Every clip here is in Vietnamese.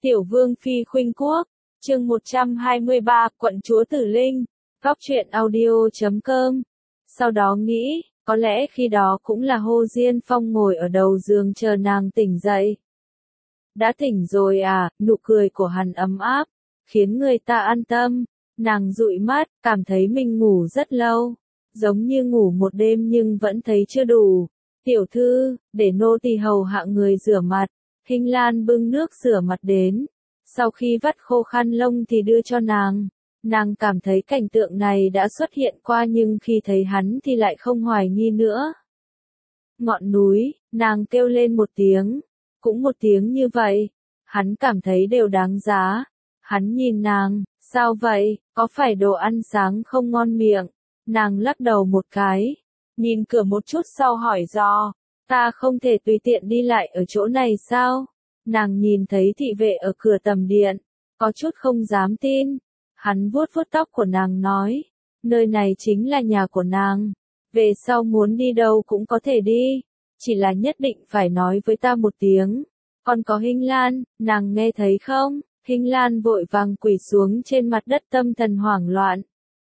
Tiểu Vương Phi Khuynh Quốc, chương 123, Quận Chúa Tử Linh, Góc truyện audio.com. Sau đó nghĩ, có lẽ khi đó cũng là Hồ Diên Phong ngồi ở đầu giường chờ nàng tỉnh dậy. Đã tỉnh rồi à, nụ cười của hắn ấm áp, khiến người ta an tâm. Nàng dụi mắt, cảm thấy mình ngủ rất lâu, giống như ngủ một đêm nhưng vẫn thấy chưa đủ. Tiểu thư, để nô tỳ hầu hạ người rửa mặt. Hình Lan bưng nước rửa mặt đến. Sau khi vắt khô khăn lông thì đưa cho nàng. Nàng cảm thấy cảnh tượng này đã xuất hiện qua nhưng khi thấy hắn thì lại không hoài nghi nữa. Ngọn núi, nàng kêu lên một tiếng. Cũng một tiếng như vậy. Hắn cảm thấy đều đáng giá. Hắn nhìn nàng, sao vậy, có phải đồ ăn sáng không ngon miệng? Nàng lắc đầu một cái. Nhìn cửa một chút sau hỏi dò. Ta không thể tùy tiện đi lại ở chỗ này sao? Nàng nhìn thấy thị vệ ở cửa tầm điện, có chút không dám tin. Hắn vuốt vuốt tóc của nàng nói, nơi này chính là nhà của nàng. Về sau muốn đi đâu cũng có thể đi, chỉ là nhất định phải nói với ta một tiếng. Còn có Hình Lan, nàng nghe thấy không? Hình Lan vội vàng quỳ xuống trên mặt đất tâm thần hoảng loạn.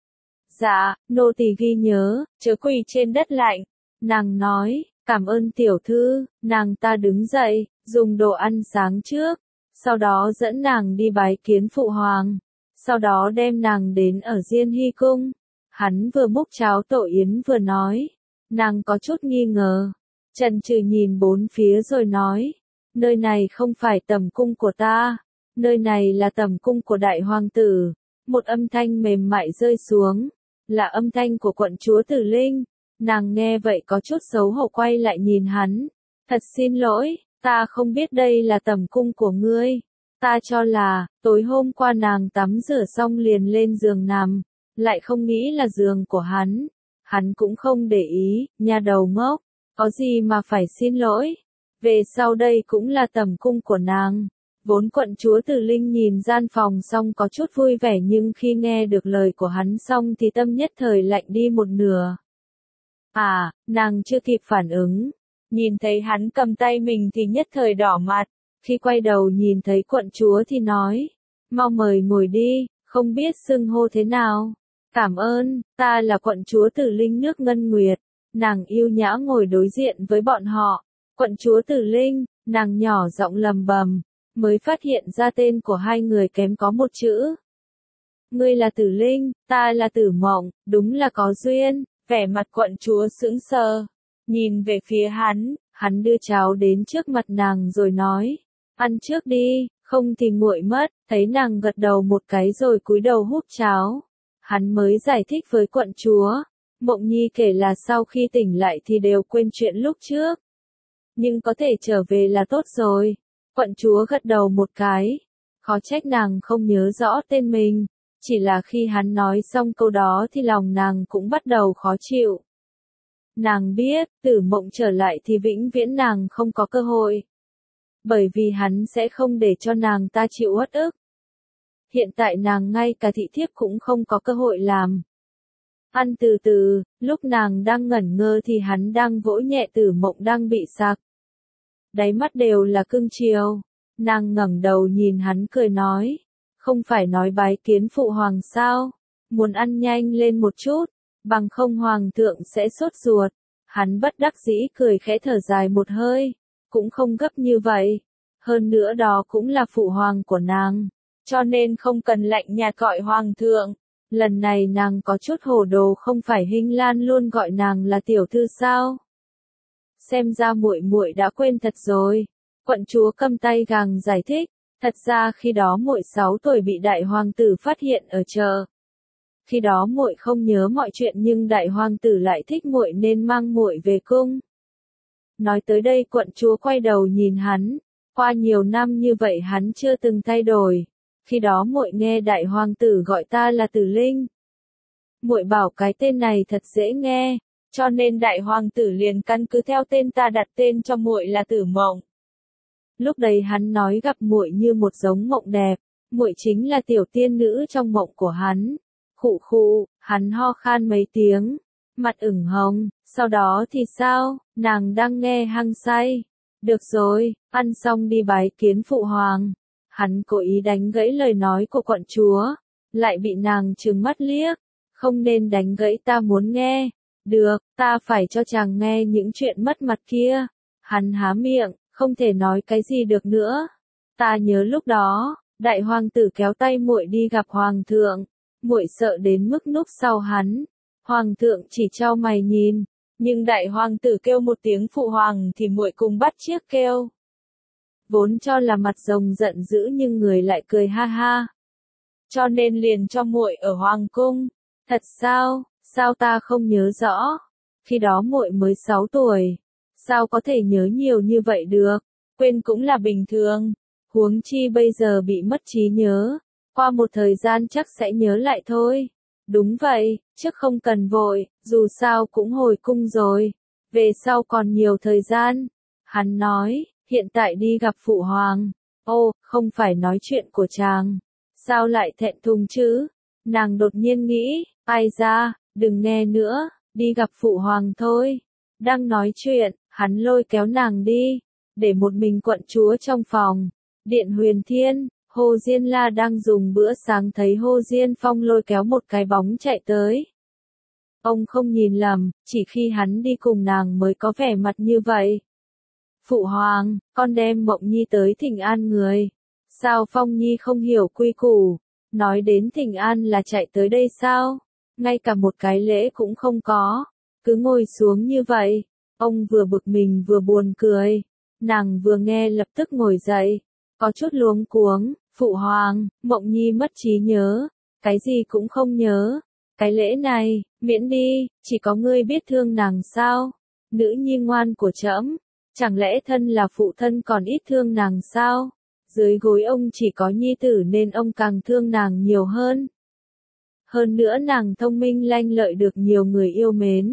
Dạ, nô tỳ ghi nhớ, chớ quỳ trên đất lạnh. Nàng nói, cảm ơn tiểu thư. Nàng ta đứng dậy, dùng đồ ăn sáng trước, sau đó dẫn nàng đi bái kiến phụ hoàng, sau đó đem nàng đến ở Diên Hy cung. Hắn vừa múc cháo tổ yến vừa nói, nàng có chút nghi ngờ, chần chừ nhìn bốn phía rồi nói, nơi này không phải tầm cung của ta, nơi này là tầm cung của đại hoàng tử. Một âm thanh mềm mại rơi xuống, là âm thanh của quận chúa Tử Linh. Nàng nghe vậy có chút xấu hổ quay lại nhìn hắn, thật xin lỗi. Ta không biết đây là tầm cung của ngươi. Ta cho là, tối hôm qua nàng tắm rửa xong liền lên giường nằm, lại không nghĩ là giường của hắn. Hắn cũng không để ý, nhà đầu ngốc, có gì mà phải xin lỗi. Về sau đây cũng là tầm cung của nàng. Vốn quận chúa Tử Linh nhìn gian phòng xong có chút vui vẻ nhưng khi nghe được lời của hắn xong thì tâm nhất thời lạnh đi một nửa. À, nàng chưa kịp phản ứng. Nhìn thấy hắn cầm tay mình thì nhất thời đỏ mặt, khi quay đầu nhìn thấy quận chúa thì nói, mau mời ngồi đi, không biết xưng hô thế nào. Cảm ơn, ta là quận chúa Tử Linh nước Ngân Nguyệt. Nàng yêu nhã ngồi đối diện với bọn họ. Quận chúa Tử Linh, nàng nhỏ giọng lầm bầm, mới phát hiện ra tên của hai người kém có một chữ. Ngươi là Tử Linh, ta là Tử Mộng, đúng là có duyên. Vẻ mặt quận chúa sững sờ. Nhìn về phía hắn đưa cháo đến trước mặt nàng rồi nói, ăn trước đi, không thì nguội mất. Thấy nàng gật đầu một cái rồi cúi đầu húp cháo. Hắn mới giải thích với quận chúa, Mộng Nhi kể là sau khi tỉnh lại thì đều quên chuyện lúc trước. Nhưng có thể trở về là tốt rồi. Quận chúa gật đầu một cái, khó trách nàng không nhớ rõ tên mình. Chỉ là khi hắn nói xong câu đó thì lòng nàng cũng bắt đầu khó chịu. Nàng biết, Tử Mộng trở lại thì vĩnh viễn nàng không có cơ hội. Bởi vì hắn sẽ không để cho nàng ta chịu uất ức. Hiện tại nàng ngay cả thị thiếp cũng không có cơ hội làm. Ăn từ từ, lúc nàng đang ngẩn ngơ thì hắn đang vỗ nhẹ Tử Mộng đang bị sặc. Đáy mắt đều là cưng chiều. Nàng ngẩng đầu nhìn hắn cười nói, không phải nói bái kiến phụ hoàng sao? Muốn ăn nhanh lên một chút, bằng không hoàng thượng sẽ sốt ruột. Hắn bất đắc dĩ cười khẽ thở dài một hơi, cũng không gấp như vậy. Hơn nữa đó cũng là phụ hoàng của nàng, cho nên không cần lạnh nhạt gọi hoàng thượng. Lần này nàng có chút hồ đồ, không phải Hình Lan luôn gọi nàng là tiểu thư sao? Xem ra muội muội đã quên thật rồi. Quận chúa cầm tay gàng giải thích, thật ra khi đó muội 6 tuổi bị đại hoàng tử phát hiện ở chợ. Khi đó muội không nhớ mọi chuyện nhưng đại hoàng tử lại thích muội nên mang muội về cung. Nói tới đây quận chúa quay đầu nhìn hắn, qua nhiều năm như vậy hắn chưa từng thay đổi. Khi đó muội nghe đại hoàng tử gọi ta là Tử Linh. Muội bảo cái tên này thật dễ nghe, cho nên đại hoàng tử liền căn cứ theo tên ta đặt tên cho muội là Tử Mộng. Lúc đấy hắn nói gặp muội như một giống mộng đẹp, muội chính là tiểu tiên nữ trong mộng của hắn. Khụ khụ, hắn ho khan mấy tiếng, mặt ửng hồng. Sau đó thì sao? Nàng đang nghe hăng say. Được rồi, ăn xong đi bái kiến phụ hoàng. Hắn cố ý đánh gãy lời nói của quận chúa, lại bị nàng trừng mắt liếc. Không nên đánh gãy, ta muốn nghe. Được, ta phải cho chàng nghe những chuyện mất mặt kia. Hắn há miệng, không thể nói cái gì được nữa. Ta nhớ lúc đó, đại hoàng tử kéo tay muội đi gặp hoàng thượng. Muội sợ đến mức núp sau hắn. Hoàng thượng chỉ chau mày nhìn, nhưng đại hoàng tử kêu một tiếng phụ hoàng thì muội cùng bắt chiếc kêu. Vốn cho là mặt rồng giận dữ nhưng người lại cười ha ha. Cho nên liền cho muội ở hoàng cung. Thật sao? Sao ta không nhớ rõ? Khi đó muội mới 6 tuổi. Sao có thể nhớ nhiều như vậy được? Quên cũng là bình thường. Huống chi bây giờ bị mất trí nhớ. Qua một thời gian chắc sẽ nhớ lại thôi. Đúng vậy, chứ không cần vội, dù sao cũng hồi cung rồi. Về sau còn nhiều thời gian. Hắn nói, hiện tại đi gặp phụ hoàng. Ô, không phải nói chuyện của chàng. Sao lại thẹn thùng chứ? Nàng đột nhiên nghĩ, ai ra, đừng nghe nữa, đi gặp phụ hoàng thôi. Đang nói chuyện, hắn lôi kéo nàng đi, để một mình quận chúa trong phòng. Điện Huyền Thiên, Hồ Diên La đang dùng bữa sáng thấy Hồ Diên Phong lôi kéo một cái bóng chạy tới. Ông không nhìn lầm, chỉ khi hắn đi cùng nàng mới có vẻ mặt như vậy. Phụ hoàng, con đem Mộng Nhi tới thỉnh an người. Sao Phong Nhi không hiểu quy củ, nói đến thỉnh an là chạy tới đây sao? Ngay cả một cái lễ cũng không có, cứ ngồi xuống như vậy. Ông vừa bực mình vừa buồn cười. Nàng vừa nghe lập tức ngồi dậy, có chút luống cuống. Phụ hoàng, Mộng Nhi mất trí nhớ, cái gì cũng không nhớ. Cái lễ này, miễn đi, chỉ có ngươi biết thương nàng sao? Nữ nhi ngoan của trẫm, chẳng lẽ thân là phụ thân còn ít thương nàng sao? Dưới gối ông chỉ có nhi tử nên ông càng thương nàng nhiều hơn. Hơn nữa nàng thông minh lanh lợi được nhiều người yêu mến.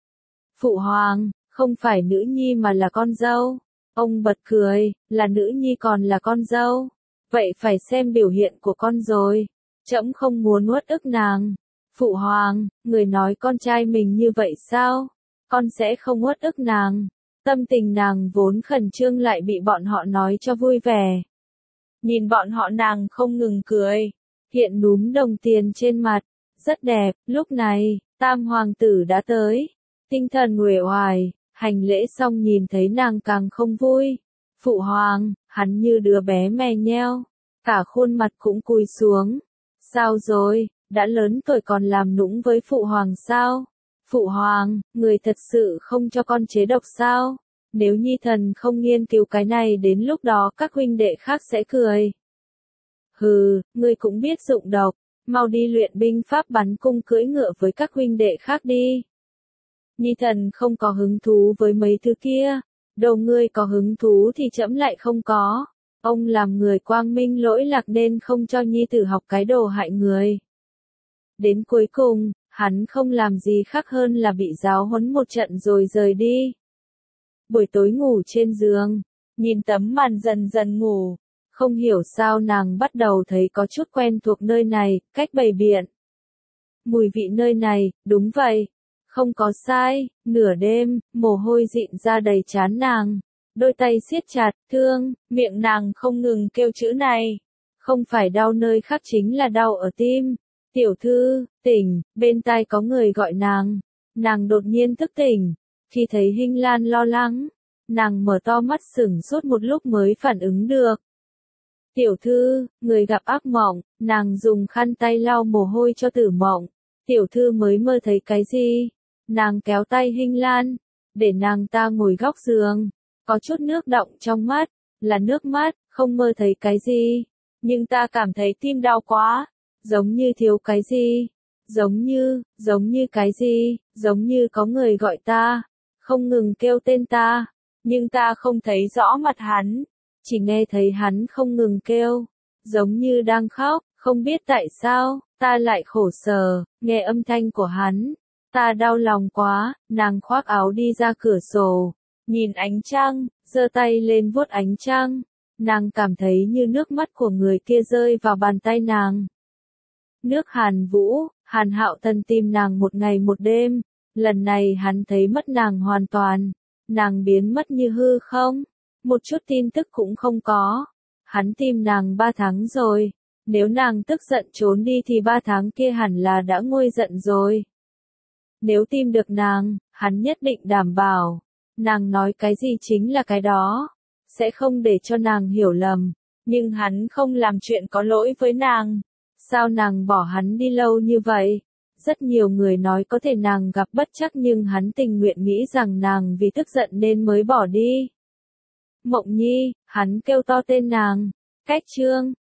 Phụ hoàng, không phải nữ nhi mà là con dâu. Ông bật cười, là nữ nhi còn là con dâu. Vậy phải xem biểu hiện của con rồi. Trẫm không muốn uất ức nàng. Phụ hoàng, người nói con trai mình như vậy sao? Con sẽ không uất ức nàng. Tâm tình nàng vốn khẩn trương lại bị bọn họ nói cho vui vẻ. Nhìn bọn họ nàng không ngừng cười. Hiện núm đồng tiền trên mặt. Rất đẹp, lúc này, tam hoàng tử đã tới. Tinh thần uể oải, hành lễ xong nhìn thấy nàng càng không vui. Phụ hoàng, hắn như đứa bé mè nheo. Cả khuôn mặt cũng cúi xuống. Sao rồi, đã lớn tuổi còn làm nũng với phụ hoàng sao? Phụ hoàng, người thật sự không cho con chế độc sao? Nếu nhi thần không nghiên cứu cái này đến lúc đó các huynh đệ khác sẽ cười. Hừ, ngươi cũng biết dụng độc, mau đi luyện binh pháp bắn cung cưỡi ngựa với các huynh đệ khác đi. Nhi thần không có hứng thú với mấy thứ kia, đồ ngươi có hứng thú thì trẫm lại không có. Ông làm người quang minh lỗi lạc nên không cho nhi tử học cái đồ hại người. Đến cuối cùng, hắn không làm gì khác hơn là bị giáo huấn một trận rồi rời đi. Buổi tối ngủ trên giường, nhìn tấm màn dần dần ngủ, không hiểu sao nàng bắt đầu thấy có chút quen thuộc nơi này, cách bày biện. Mùi vị nơi này, đúng vậy, không có sai. Nửa đêm, mồ hôi dịn ra đầy trán nàng, đôi tay siết chặt, thương, miệng nàng không ngừng kêu chữ này. Không phải đau nơi khác chính là đau ở tim. Tiểu thư, tỉnh, bên tai có người gọi nàng. Nàng đột nhiên thức tỉnh. Khi thấy Hinh Lan lo lắng, nàng mở to mắt sửng sốt một lúc mới phản ứng được. Tiểu thư, người gặp ác mộng, nàng dùng khăn tay lau mồ hôi cho Tử Mộng. Tiểu thư mới mơ thấy cái gì? Nàng kéo tay Hinh Lan, để nàng ta ngồi góc giường. Có chút nước đọng trong mắt, là nước mắt, không mơ thấy cái gì. Nhưng ta cảm thấy tim đau quá, giống như thiếu cái gì. Giống như cái gì, giống như có người gọi ta, không ngừng kêu tên ta, nhưng ta không thấy rõ mặt hắn, chỉ nghe thấy hắn không ngừng kêu, giống như đang khóc, không biết tại sao, ta lại khổ sở, nghe âm thanh của hắn, ta đau lòng quá, nàng khoác áo đi ra cửa sổ, nhìn ánh trăng, giơ tay lên vuốt ánh trăng, nàng cảm thấy như nước mắt của người kia rơi vào bàn tay nàng. Nước Hàn Vũ, Hàn Hạo Thần tìm nàng một ngày một đêm, lần này hắn thấy mất nàng hoàn toàn, nàng biến mất như hư không, một chút tin tức cũng không có. Hắn tìm nàng 3 tháng rồi. Nếu nàng tức giận trốn đi thì 3 tháng kia hẳn là đã nguôi giận rồi. Nếu tìm được nàng, hắn nhất định đảm bảo. Nàng nói cái gì chính là cái đó. Sẽ không để cho nàng hiểu lầm. Nhưng hắn không làm chuyện có lỗi với nàng. Sao nàng bỏ hắn đi lâu như vậy? Rất nhiều người nói có thể nàng gặp bất trắc nhưng hắn tình nguyện nghĩ rằng nàng vì tức giận nên mới bỏ đi. Mộng Nhi, hắn kêu to tên nàng. Cách chương